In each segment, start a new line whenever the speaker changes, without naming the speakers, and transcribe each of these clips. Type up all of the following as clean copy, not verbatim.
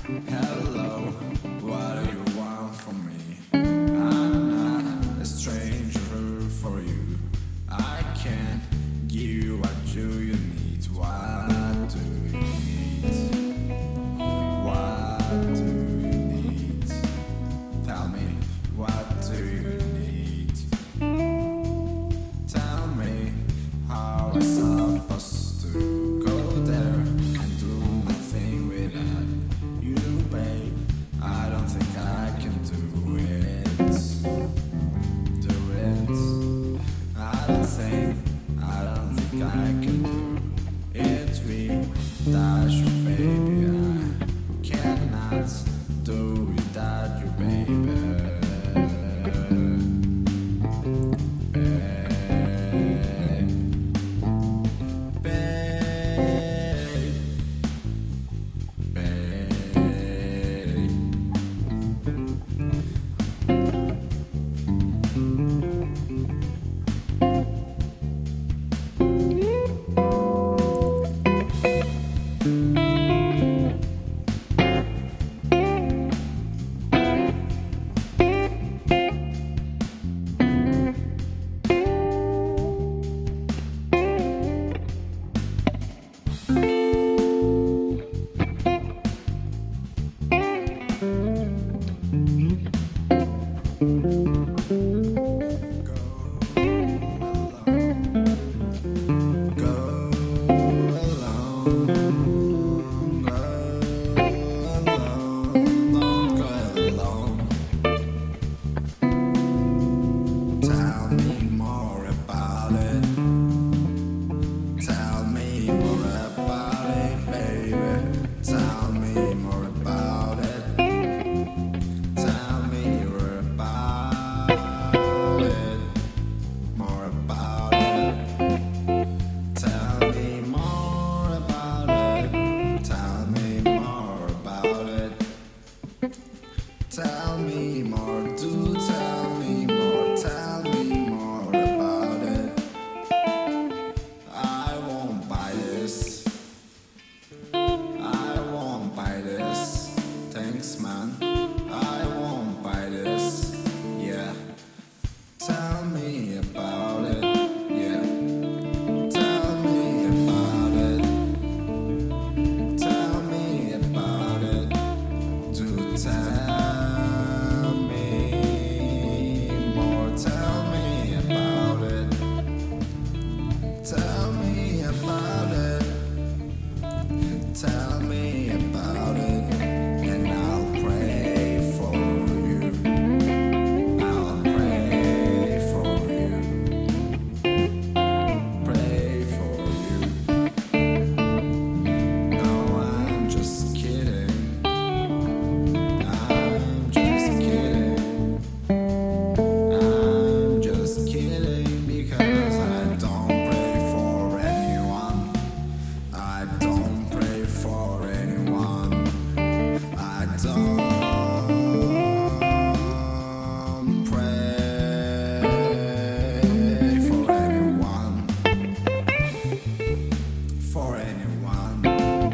Hello, what do you want from me? I'm not a stranger for you. I can give you what you need. What do you need? What do you need? Tell me, what do you need? Tell me how I'm supposed to go there and do nothing without you, babe. I don't think I can do it. Do it. I don't think I can do it without you, baby. I cannot do without you, baby. Tell me more, do tell me more, tell me more about it. I won't buy this, I won't buy this. Thanks, man, I won't buy this. Yeah, tell me about it. Yeah, tell me about it. Tell me about it. Do tell. Tell me about it, and I'll pray for you. I'll pray for you. Pray for you. No, I'm just kidding. I'm just kidding. I'm just kidding because I don't pray for anyone. I don't pray for anyone. I don't pray for anyone. For anyone.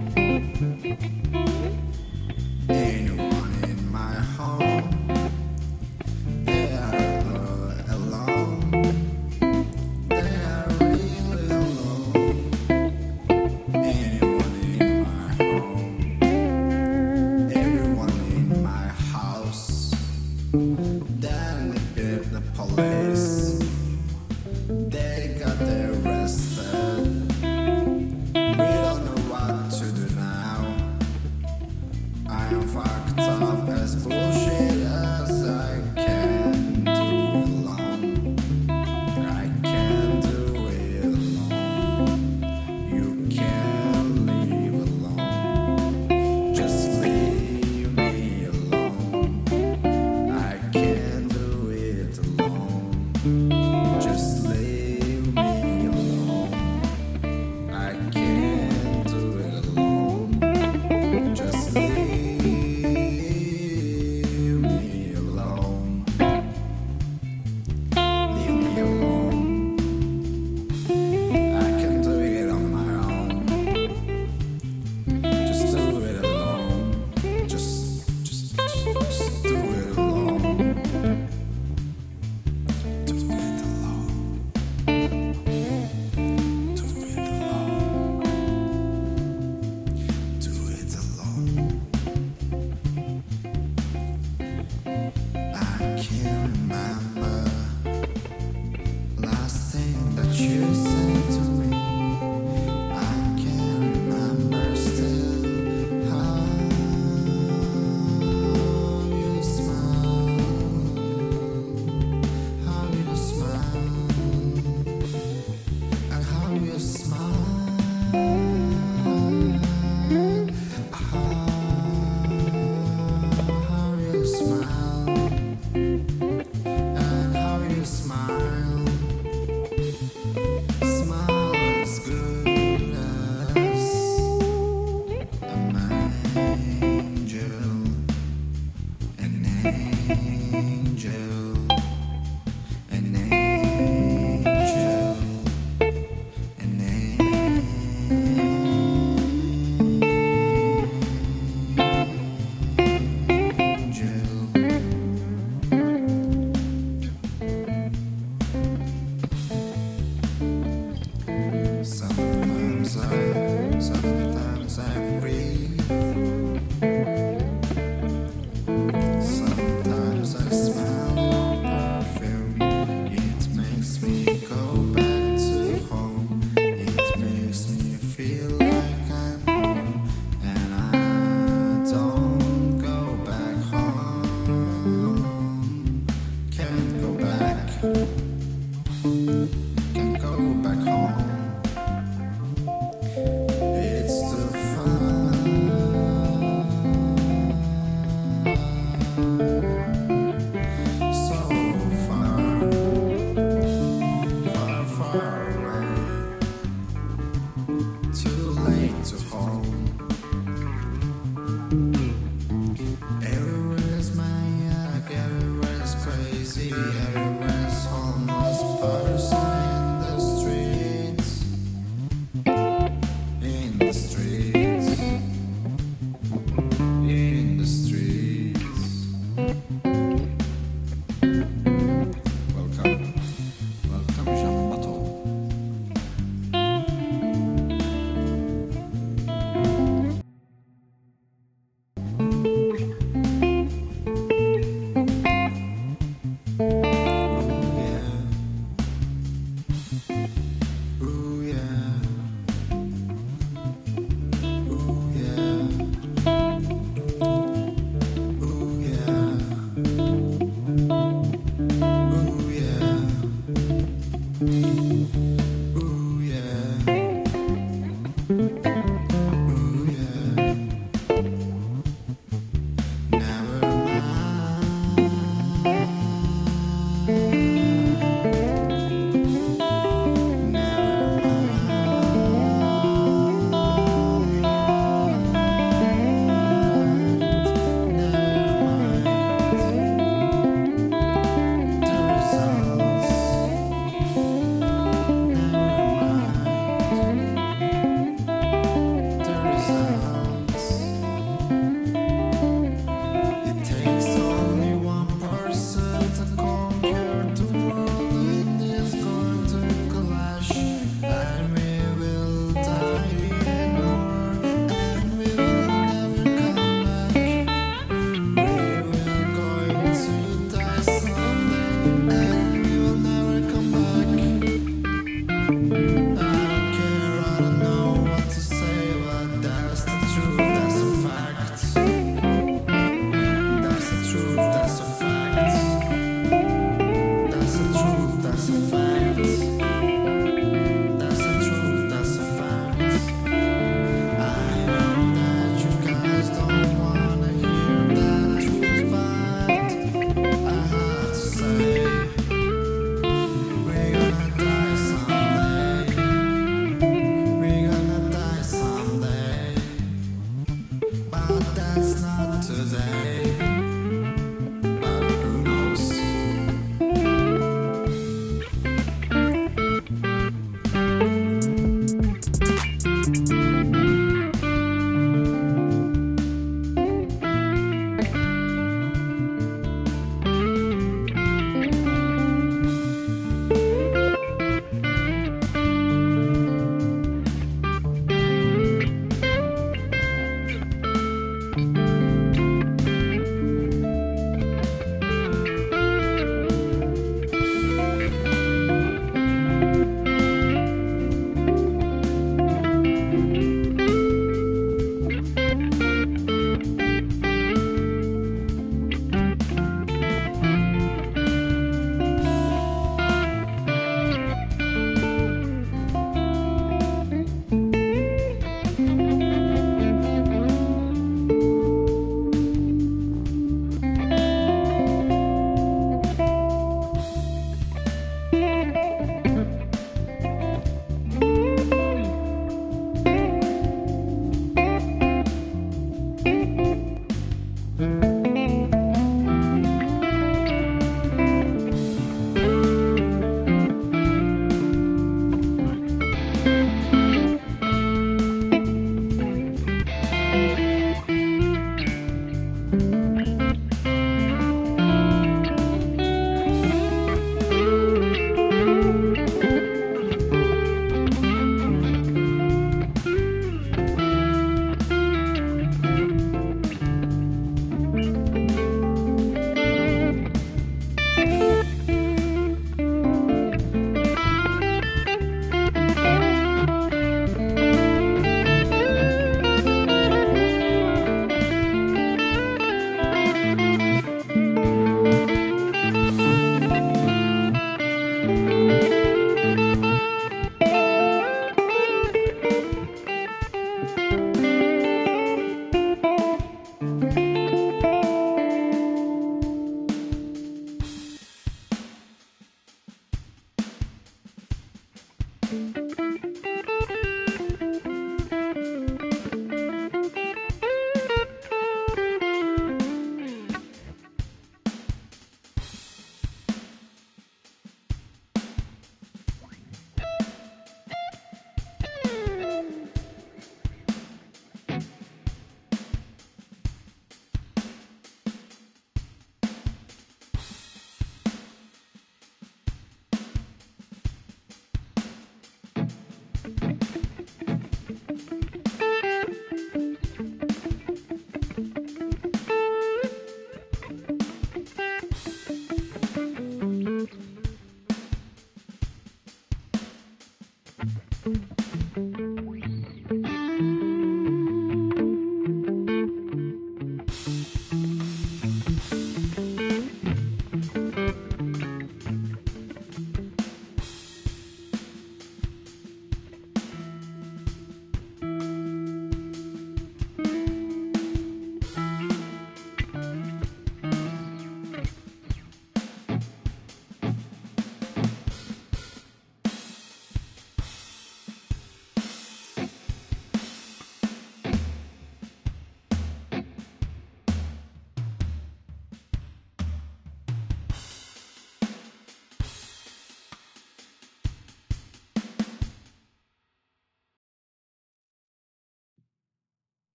Anyone in my home. They are alone. They are really alone. Anyone in my home, everyone in my house. Then they beat the police. They got arrested. We don't know what to do now. I am fucked up as bullshit as I can do alone. I can't do it alone. You can't leave alone. Just leave me alone. I can't do it alone. Just leave me alone. I can't do it alone. Just leave today. But who knows?